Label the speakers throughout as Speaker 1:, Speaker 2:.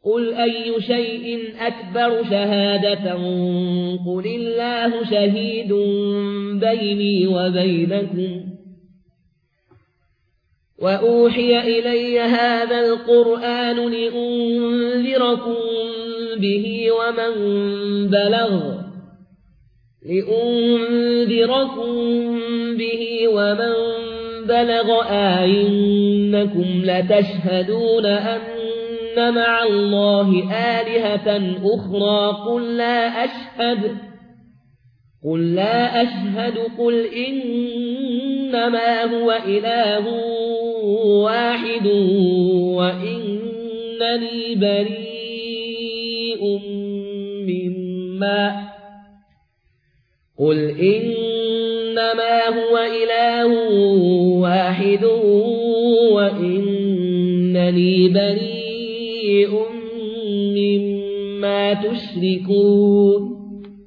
Speaker 1: قل أي شيء أكبر شهادة قل الله شهيد بيني وبينكم وأوحي إلي هذا القرآن لأنذركم به ومن بلغ أئنكم لتشهدون أن مع الله آلهة أخرى قل لا أشهد قل إنما هو إله واحد وإنني بريء مما تشركون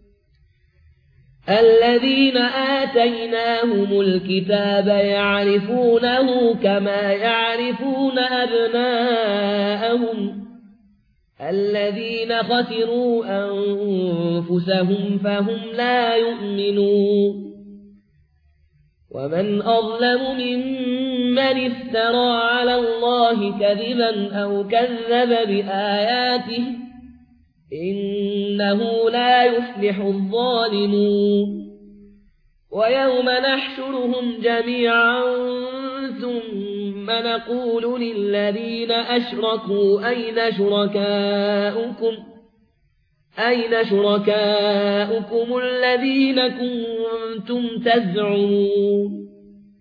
Speaker 1: الذين آتيناهم الكتاب يعرفونه كما يعرفون أبناءهم الذين خسروا أنفسهم فهم لا يؤمنون ومن أظلم ممن افترى على الله كذبا أو كذب بآياته إنه لا يفلح الظالمون ويوم نحشرهم جميعا ثم نقول للذين أشركوا أين شركاؤكم الذين كنتم تزعمون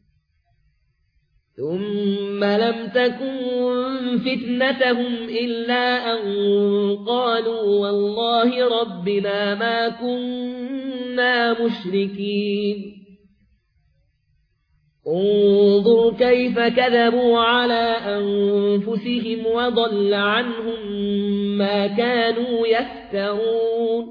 Speaker 1: ثم لم تكن فتنتهم إلا أن قالوا والله ربنا ما كنا مشركين انظر كيف كذبوا على أنفسهم وضل عنهم ما كانوا يفترون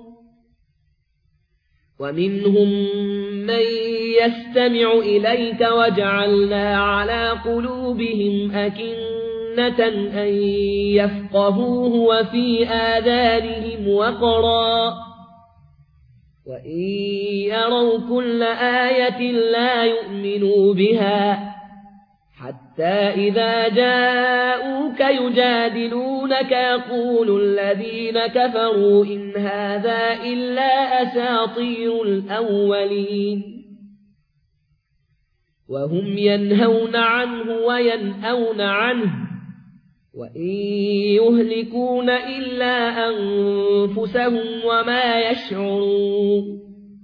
Speaker 1: ومنهم من يستمع إليك وجعلنا على قلوبهم أكنة أن يفقهوه وفي آذانهم وقرا وإن يروا كل آية لا يؤمنوا بها حتى إذا جاءوك يجادلونك يقول الذين كفروا إن هذا إلا أساطير الأولين وهم ينهون عنه وينأون عنه وإن يهلكون إلا أنفسهم وما يشعرون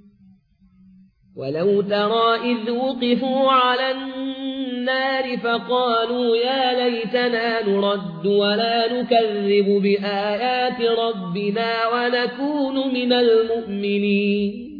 Speaker 1: ولو ترى إذ وقفوا على النار فقالوا يا ليتنا نرد ولا نكذب بآيات ربنا ونكون من المؤمنين